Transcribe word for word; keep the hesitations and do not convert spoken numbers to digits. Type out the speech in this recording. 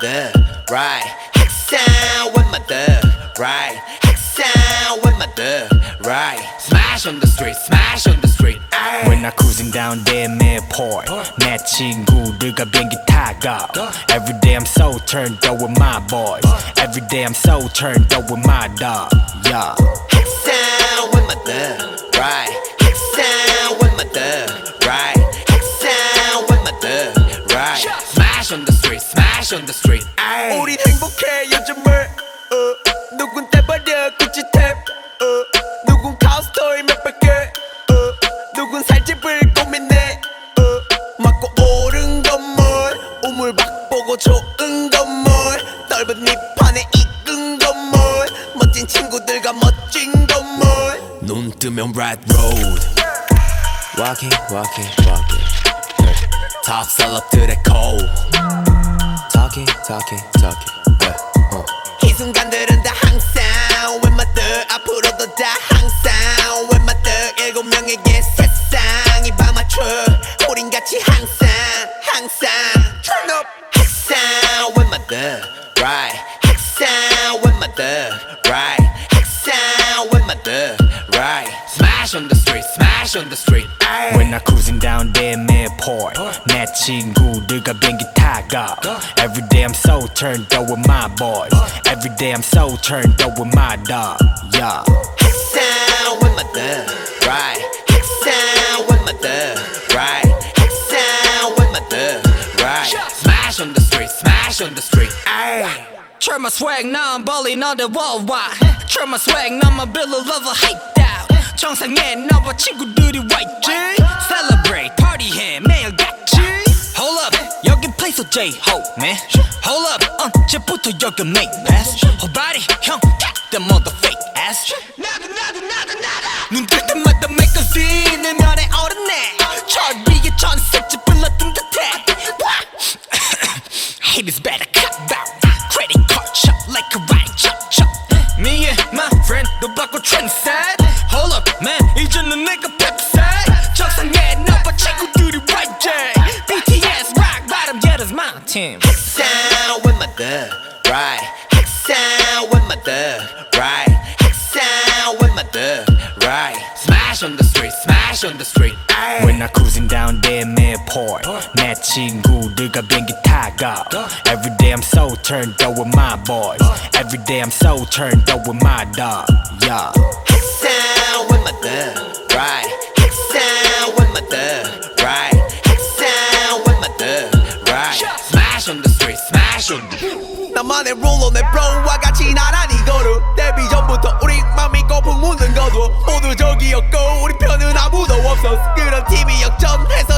thug, right? Hexound with my thug, right? Hexound with my thug, right? Smash on the street, smash on the street. Ay. When I cruising down damn airport, 내 친구들과 비행기 타고. Every day I'm so turned up with my boys. Every day I'm so turned up with my dog. Yeah. Hexound with my thug, right? Hexound with my thug, right? Hexound with my thug, right? Smash on the street, smash on the street. Ay. 우린 행복해 요즘을 어. 누군 떼버려 구찌 탭 어. 누군 카우스토이 몇백 개 어. 누군 살집을 고민해 어. 맞고 오른 건물 우물박 보고 좋은 건물 넓은 잎판에 익은 건물 멋진 친구들과 멋진 건물 눈 뜨면 red road Walking, walking, walking. 턱 썰럽들의 cold Talking, talking, talking. Yeah. Uh. 이 순간들은 다 항상 With my thug 앞으로도 다 항상 With my thug 일곱 명에게 세상이 밤맞춰 우린 같이 항상 항상 Turn up Hexound with my thug, right? Hexound with my thug, right? Hexound with my thug, right? Smash on the street, smash on the street. Ay. When I cruising down damn airport, 내 친구들과 비행기 타고. Every day I'm so turned up with my boys. Every day I'm so turned up with my dog. Yeah. Hexound with my thug, right? Hexound with my thug, right? Hexound with my thug, right? Smash on the street, smash on the street. Ay. Turn my swag non-bullying on the worldwide. Turn my swag non-mobile lover hyped out. 정상에 너와 친구들이 와 있지. Celebrate, party해 매일 같이. Hold up, 여긴 place of J-Hope, man. Hold up, 언제부터 여기 make pass. Whole body, 형, that mother fake ass. 나도 나도 나도 나도. 눈 뜰 때마다 make a scene. 내 면에 오르네. 저 위에 전셋째 불렀던 듯해. Haters better cut out. Credit card chop like a ride chop chop. Me and my friend 너 바꿔 trend set. Hold up man 이제는 내가 펩셋. 정상에 너와 친구들이 right there. 비티에스 rock bottom yeah that's my team. Hexound with my thug, right? Hexound with my thug, right? Hexound with my thug, right? Smash on the street, smash on the street. Ay. When I cruising down damn airport, 내 친구들과 비행기 타고. Every day I'm so turned up with my boys. Every day I'm so turned up with my dog. Yeah. Hexound with my thug, right? Hexound with my thug, right? Hexound with my thug, right? Smash on the street, smash on the street. 나만의 룰로 내 브로와 같이 나란히 걸어 데뷔 전부터 우리 맘이 거품 묻는 거도 모두 저기였고 우리 편은 아무도 없었어 그런 팀이 역전해서